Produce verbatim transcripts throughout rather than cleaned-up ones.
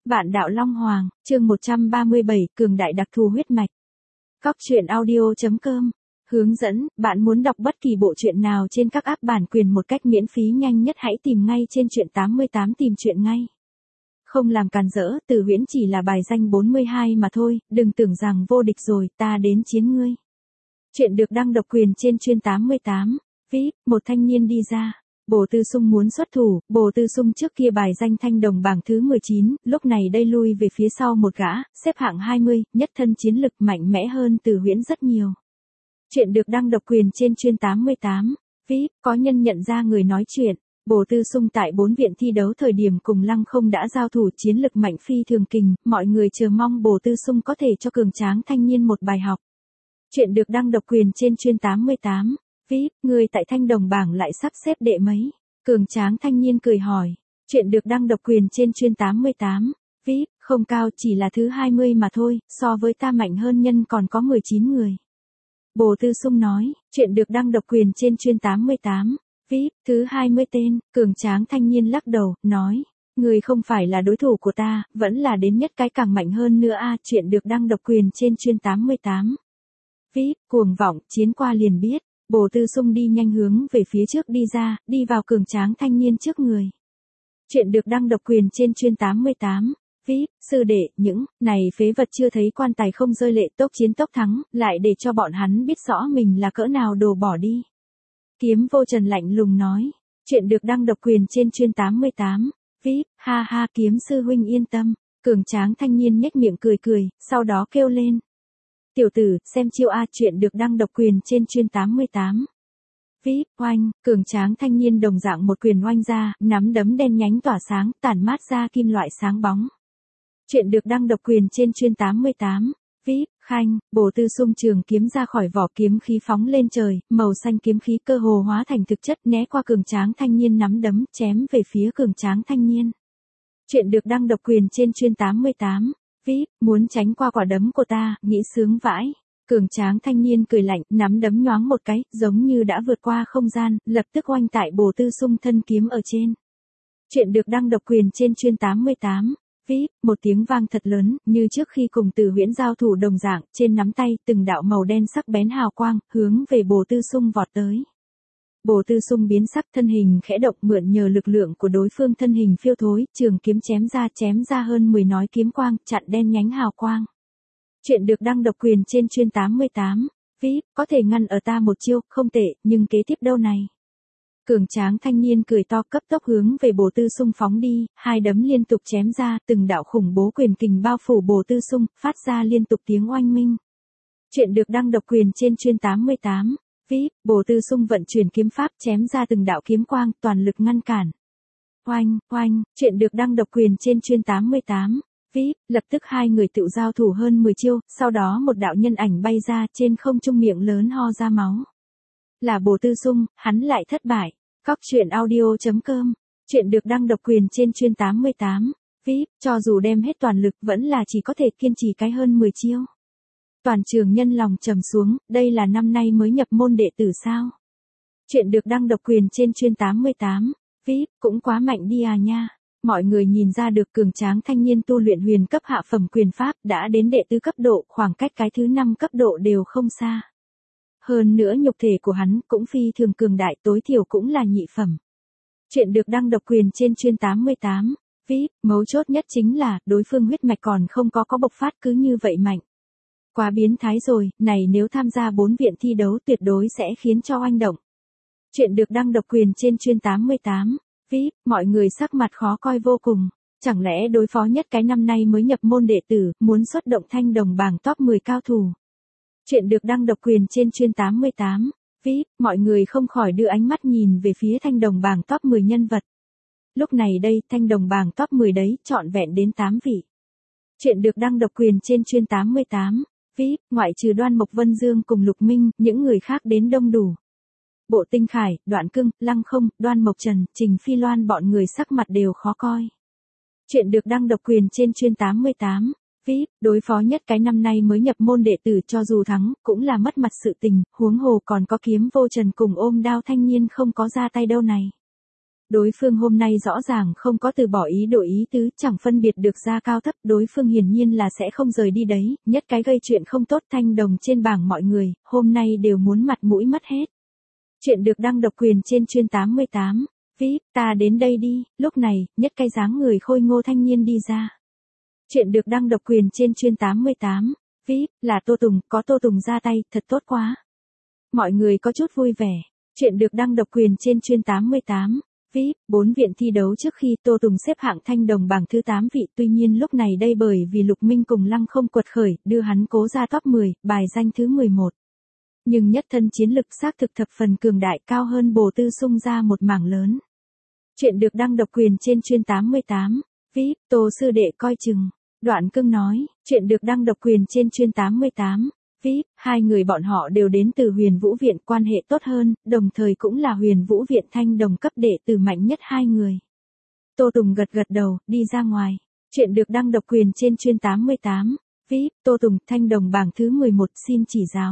Vạn đạo Long Hoàng, chương một trăm ba mươi bảy, cường đại đặc thù huyết mạch. Cóc truyện audio chấm com. Hướng dẫn, bạn muốn đọc bất kỳ bộ truyện nào trên các app bản quyền một cách miễn phí nhanh nhất hãy tìm ngay trên truyện tám mươi tám tìm truyện ngay. Không làm càn rỡ, Từ Huyễn chỉ là bài danh bốn mươi hai mà thôi, đừng tưởng rằng vô địch rồi, ta đến chiến ngươi. Chuyện được đăng độc quyền trên chuyên tám mươi tám. vê i pê, một thanh niên đi ra. Bồ Tư Sung muốn xuất thủ, Bồ Tư Sung trước kia bài danh thanh đồng bảng thứ mười chín, lúc này đây lui về phía sau một gã, xếp hạng hai mươi, nhất thân chiến lực mạnh mẽ hơn Từ Huyễn rất nhiều. Chuyện được đăng độc quyền trên chuyên tám mươi tám. vê i pê, có nhân nhận ra người nói chuyện. Bồ Tư Sung tại bốn viện thi đấu thời điểm cùng Lăng Không đã giao thủ chiến lực mạnh phi thường kình, mọi người chờ mong Bồ Tư Sung có thể cho cường tráng thanh niên một bài học. Chuyện được đăng độc quyền trên chuyên tám mươi tám. vê i pê, người tại thanh đồng bảng lại sắp xếp đệ mấy? Cường tráng thanh niên cười hỏi. Chuyện được đăng độc quyền trên chuyên tám mươi tám. vê i pê, không cao, chỉ là thứ hai mươi mà thôi, so với ta mạnh hơn nhân còn có mười chín người. Bồ Tư Sung nói. Chuyện được đăng độc quyền trên chuyên tám mươi tám. vê i pê, thứ hai mươi tên, cường tráng thanh niên lắc đầu, nói. Người không phải là đối thủ của ta, vẫn là đến nhất cái càng mạnh hơn nữa a. Chuyện được đăng độc quyền trên chuyên tám mươi tám. vê i pê, cuồng vọng, chiến qua liền biết. Bồ Tư Sung đi nhanh hướng về phía trước đi ra, đi vào cường tráng thanh niên trước người. Chuyện được đăng độc quyền trên chuyên tám mươi tám. vê i pê, sư đệ, những này phế vật chưa thấy quan tài không rơi lệ, tốc chiến tốc thắng, lại để cho bọn hắn biết rõ mình là cỡ nào đồ bỏ đi. Kiếm Vô Trần lạnh lùng nói. Chuyện được đăng độc quyền trên chuyên tám mươi tám. vê i pê, ha ha, Kiếm sư huynh yên tâm. Cường tráng thanh niên nhếch miệng cười cười, sau đó kêu lên. Tiểu tử, xem chiêu a. Chuyện được đăng độc quyền trên chuyên tám mươi tám. vê i pê, oanh, cường tráng thanh niên đồng dạng một quyền oanh ra, nắm đấm đen nhánh tỏa sáng, tản mát ra kim loại sáng bóng. Chuyện được đăng độc quyền trên chuyên tám mươi tám. vê i pê, khanh, Bồ Tư Sung trường kiếm ra khỏi vỏ, kiếm khí phóng lên trời, màu xanh kiếm khí cơ hồ hóa thành thực chất, né qua cường tráng thanh niên nắm đấm, chém về phía cường tráng thanh niên. Chuyện được đăng độc quyền trên chuyên tám mươi tám. vê i pê, muốn tránh qua quả đấm của ta, nghĩ sướng vãi. Cường tráng thanh niên cười lạnh, nắm đấm nhoáng một cái, giống như đã vượt qua không gian, lập tức oanh tại Bồ Tư Sung thân kiếm ở trên. Chuyện được đăng độc quyền trên chuyên tám mươi tám. vê i pê, một tiếng vang thật lớn, như trước khi cùng Từ Huyễn giao thủ đồng dạng, trên nắm tay, từng đạo màu đen sắc bén hào quang, hướng về Bồ Tư Sung vọt tới. Bồ Tư Sung biến sắc, thân hình khẽ động, mượn nhờ lực lượng của đối phương thân hình phiêu thối, trường kiếm chém ra chém ra hơn mười nói kiếm quang, chặn đen nhánh hào quang. Chuyện được đăng độc quyền trên chuyên tám mươi tám. vê i pê, có thể ngăn ở ta một chiêu, không tệ, nhưng kế tiếp đâu này? Cường tráng thanh niên cười to, cấp tốc hướng về Bồ Tư Sung phóng đi, hai đấm liên tục chém ra, từng đạo khủng bố quyền kình bao phủ Bồ Tư Sung, phát ra liên tục tiếng oanh minh. Chuyện được đăng độc quyền trên chuyên tám mươi tám. vê i pê, Bồ Tư Sung vận chuyển kiếm pháp chém ra từng đạo kiếm quang, toàn lực ngăn cản. Oanh, oanh, chuyện được đăng độc quyền trên chuyên tám mươi tám. vê i pê, lập tức hai người tự giao thủ hơn mười chiêu, sau đó một đạo nhân ảnh bay ra, trên không trung miệng lớn ho ra máu. Là Bồ Tư Sung, hắn lại thất bại. Cóc truyện audio chấm com. Chuyện được đăng độc quyền trên chuyên tám mươi tám. vê i pê, cho dù đem hết toàn lực vẫn là chỉ có thể kiên trì cái hơn mười chiêu. Toàn trường nhân lòng trầm xuống, đây là năm nay mới nhập môn đệ tử sao? Chuyện được đăng độc quyền trên chuyên tám mươi tám. vê i pê, cũng quá mạnh đi à nha. Mọi người nhìn ra được cường tráng thanh niên tu luyện huyền cấp hạ phẩm quyền pháp, đã đến đệ tứ cấp độ, khoảng cách cái thứ năm cấp độ đều không xa. Hơn nữa nhục thể của hắn cũng phi thường cường đại, tối thiểu cũng là nhị phẩm. Chuyện được đăng độc quyền trên chuyên tám mươi tám. vê i pê, mấu chốt nhất chính là, đối phương huyết mạch còn không có có bộc phát cứ như vậy mạnh. Quá biến thái rồi, này nếu tham gia bốn viện thi đấu tuyệt đối sẽ khiến cho oanh động. Chuyện được đăng độc quyền trên chuyên tám mươi tám. vê i pê, mọi người sắc mặt khó coi vô cùng. Chẳng lẽ đối phó nhất cái năm nay mới nhập môn đệ tử, muốn xuất động thanh đồng bảng top mười cao thủ. Chuyện được đăng độc quyền trên chuyên tám mươi tám. vê i pê, mọi người không khỏi đưa ánh mắt nhìn về phía thanh đồng bảng top mười nhân vật. Lúc này đây, thanh đồng bảng top mười đấy, trọn vẹn đến tám vị. Chuyện được đăng độc quyền trên chuyên tám mươi tám. vê i pê, ngoại trừ Đoan Mộc Vân Dương cùng Lục Minh, những người khác đến đông đủ. Bộ Tinh Khải, Đoạn Cưng, Lăng Không, Đoan Mộc Trần, Trình Phi Loan bọn người sắc mặt đều khó coi. Chuyện được đăng độc quyền trên chuyên tám mươi tám. vê i pê, đối phó nhất cái năm nay mới nhập môn đệ tử cho dù thắng, cũng là mất mặt sự tình, huống hồ còn có Kiếm Vô Trần cùng ôm đao thanh niên không có ra tay đâu này. Đối phương hôm nay rõ ràng không có từ bỏ ý đổi ý tứ, chẳng phân biệt được ra cao thấp, đối phương hiển nhiên là sẽ không rời đi đấy, nhất cái gây chuyện không tốt Thanh Đồng trên bảng mọi người, hôm nay đều muốn mặt mũi mất hết. Chuyện được đăng độc quyền trên chuyên tám mươi tám, vê i pê, ta đến đây đi, lúc này, nhất cái dáng người khôi ngô thanh niên đi ra. Chuyện được đăng độc quyền trên chuyên tám mươi tám, vê i pê, là Tô Tùng, có Tô Tùng ra tay, thật tốt quá. Mọi người có chút vui vẻ. Chuyện được đăng độc quyền trên chuyên tám mươi tám, vê i pê, bốn viện thi đấu trước khi Tô Tùng xếp hạng Thanh Đồng bảng thứ tám vị, tuy nhiên lúc này đây bởi vì Lục Minh cùng Lăng Không quật khởi, đưa hắn cố ra top mười, bài danh thứ mười một. Nhưng nhất thân chiến lực xác thực thập phần cường đại, cao hơn Bồ Tư Sung ra một mảng lớn. Chuyện được đăng độc quyền trên chuyên tám mươi tám, vê i pê, Tô sư đệ coi chừng. Đoạn Cương nói, chuyện được đăng độc quyền trên chuyên tám mươi tám, vê i pê, hai người bọn họ đều đến từ Huyền Vũ Viện, quan hệ tốt hơn, đồng thời cũng là Huyền Vũ Viện Thanh Đồng cấp đệ tử mạnh nhất hai người. Tô Tùng gật gật đầu, đi ra ngoài. Chuyện được đăng độc quyền trên chuyên tám mươi tám, vê i pê, Tô Tùng, Thanh Đồng bảng thứ mười một, xin chỉ giáo.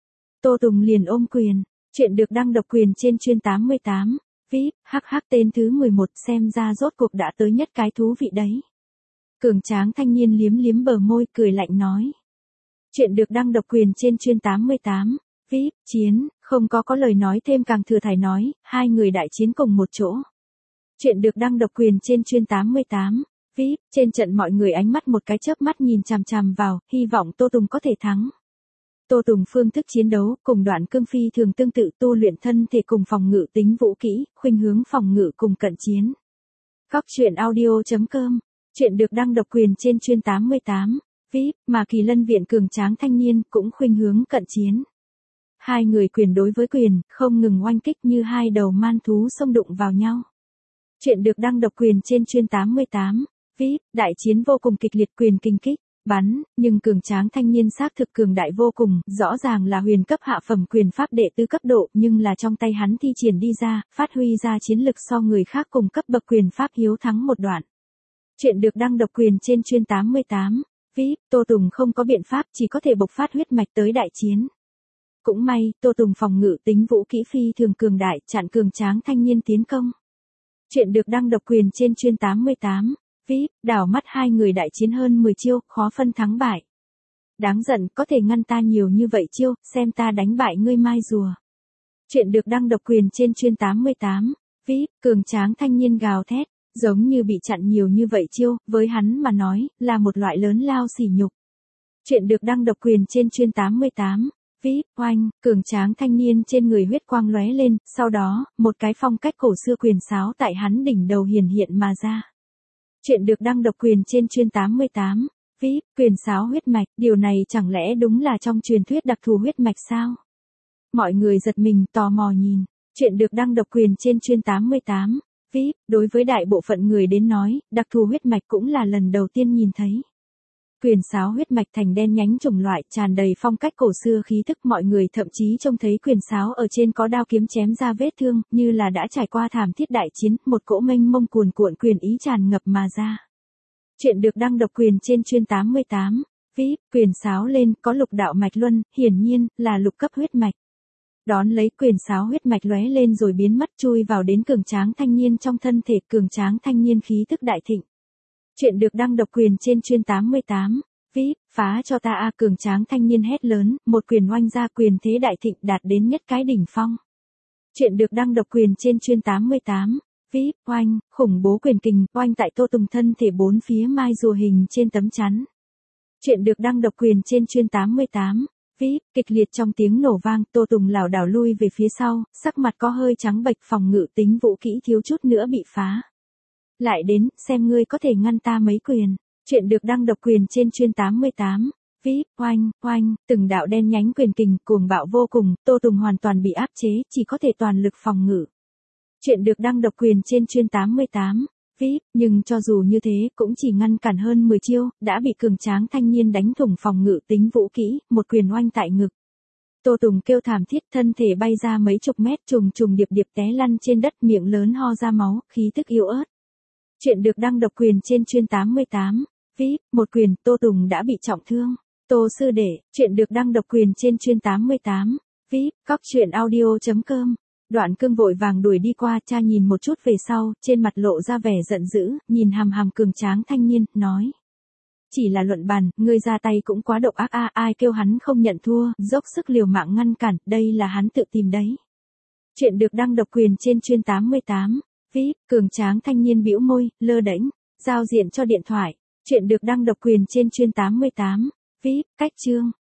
Tô Tùng liền ôm quyền. Chuyện được đăng độc quyền trên chuyên tám mươi tám, vê i pê, hắc hắc tên thứ mười một, xem ra rốt cuộc đã tới nhất cái thú vị đấy. Cường tráng thanh niên liếm liếm bờ môi, cười lạnh nói. Chuyện được đăng độc quyền trên chuyên tám mươi tám, vê i pê, chiến, không có có lời nói thêm càng thừa thải nói, hai người đại chiến cùng một chỗ. Chuyện được đăng độc quyền trên chuyên tám mươi tám, vê i pê, trên trận mọi người ánh mắt một cái chớp mắt nhìn chằm chằm vào, hy vọng Tô Tùng có thể thắng. Tô Tùng phương thức chiến đấu cùng Đoạn Cương phi thường tương tự, tu luyện thân thể cùng phòng ngự tính vũ kỹ, khuynh hướng phòng ngự cùng cận chiến. Góc truyện audio chấm com. Chuyện được đăng độc quyền trên chuyên tám mươi tám, vê i pê, mà Kỳ Lân Viện cường tráng thanh niên cũng khuynh hướng cận chiến. Hai người quyền đối với quyền, không ngừng oanh kích như hai đầu man thú xông đụng vào nhau. Chuyện được đăng độc quyền trên chuyên tám mươi tám, vê i pê, đại chiến vô cùng kịch liệt, quyền kinh kích, bắn, nhưng cường tráng thanh niên xác thực cường đại vô cùng, rõ ràng là huyền cấp hạ phẩm quyền pháp đệ tứ cấp độ, nhưng là trong tay hắn thi triển đi ra, phát huy ra chiến lực so người khác cùng cấp bậc quyền pháp hiếu thắng một đoạn. Chuyện được đăng độc quyền trên chuyên tám mươi tám, vê i pê, Tô Tùng không có biện pháp, chỉ có thể bộc phát huyết mạch tới đại chiến. Cũng may, Tô Tùng phòng ngự tính vũ kỹ phi thường cường đại, chặn cường tráng thanh niên tiến công. Chuyện được đăng độc quyền trên chuyên tám mươi tám, vê i pê, đảo mắt hai người đại chiến hơn mười chiêu, khó phân thắng bại. Đáng giận, có thể ngăn ta nhiều như vậy chiêu, xem ta đánh bại ngươi mai rùa. Chuyện được đăng độc quyền trên chuyên tám mươi tám, vê i pê, cường tráng thanh niên gào thét, giống như bị chặn nhiều như vậy chiêu, với hắn mà nói, là một loại lớn lao sỉ nhục. Chuyện được đăng độc quyền trên chuyên tám mươi tám, vê i pê, oanh, cường tráng thanh niên trên người huyết quang lóe lên, sau đó, một cái phong cách cổ xưa quyền sáo tại hắn đỉnh đầu hiển hiện mà ra. Chuyện được đăng độc quyền trên chuyên tám mươi tám, vê i pê, quyền sáo huyết mạch, điều này chẳng lẽ đúng là trong truyền thuyết đặc thù huyết mạch sao? Mọi người giật mình, tò mò nhìn. Chuyện được đăng độc quyền trên chuyên tám mươi tám, vê i pê, đối với đại bộ phận người đến nói, đặc thù huyết mạch cũng là lần đầu tiên nhìn thấy. Quyền sáo huyết mạch thành đen nhánh chủng loại, tràn đầy phong cách cổ xưa khí thức, mọi người thậm chí trông thấy quyền sáo ở trên có đao kiếm chém ra vết thương, như là đã trải qua thảm thiết đại chiến, một cỗ mênh mông cuồn cuộn quyền ý tràn ngập mà ra. Chuyện được đăng độc quyền trên chuyên tám mươi tám, vê i pê, quyền sáo lên, có lục đạo mạch luân, hiển nhiên, là lục cấp huyết mạch. Đón lấy quyền sáo huyết mạch lóe lên rồi biến mất, chui vào đến cường tráng thanh niên trong thân thể, cường tráng thanh niên khí tức đại thịnh. Chuyện được đăng độc quyền trên chuyên tám mươi tám, vê i pê, phá cho ta a, cường tráng thanh niên hét lớn, một quyền oanh ra, quyền thế đại thịnh đạt đến nhất cái đỉnh phong. Chuyện được đăng độc quyền trên chuyên tám mươi tám, vê i pê, oanh, khủng bố quyền kình, oanh tại Tô Tùng thân thể bốn phía mai rùa hình trên tấm chắn. Chuyện được đăng độc quyền trên chuyên tám mươi tám, vê i pê, kịch liệt trong tiếng nổ vang, Tô Tùng lảo đảo lui về phía sau, sắc mặt có hơi trắng bệch, phòng ngự tính vũ kỹ thiếu chút nữa bị phá. Lại đến, xem ngươi có thể ngăn ta mấy quyền. Chuyện được đăng độc quyền trên chuyên tám mươi tám, vê i pê, oanh, oanh, từng đạo đen nhánh quyền kình, cuồng bạo vô cùng, Tô Tùng hoàn toàn bị áp chế, chỉ có thể toàn lực phòng ngự. Chuyện được đăng độc quyền trên chuyên tám mươi tám, vê i pê, nhưng cho dù như thế, cũng chỉ ngăn cản hơn mười chiêu, đã bị cường tráng thanh niên đánh thủng phòng ngự tính vũ kỹ, một quyền oanh tại ngực. Tô Tùng kêu thảm thiết, thân thể bay ra mấy chục mét, trùng trùng điệp điệp té lăn trên đất, miệng lớn ho ra máu, khí tức yếu ớt. Chuyện được đăng độc quyền trên chuyên tám mươi tám, vê i pê, một quyền, Tô Tùng đã bị trọng thương. Tô sư đệ, chuyện được đăng độc quyền trên chuyên tám mươi tám, vê i pê, góc truyện audio chấm com. Đoạn Cương vội vàng đuổi đi qua, cha nhìn một chút về sau, trên mặt lộ ra vẻ giận dữ, nhìn hằm hằm cường tráng thanh niên, nói. Chỉ là luận bàn, ngươi ra tay cũng quá độc ác a, ai kêu hắn không nhận thua, dốc sức liều mạng ngăn cản, đây là hắn tự tìm đấy. Chuyện được đăng độc quyền trên chuyên tám mươi tám. vê i pê, cường tráng thanh niên bĩu môi, lơ đễnh, giao diện cho điện thoại. Chuyện được đăng độc quyền trên chuyên tám mươi tám. vê i pê, cách chương.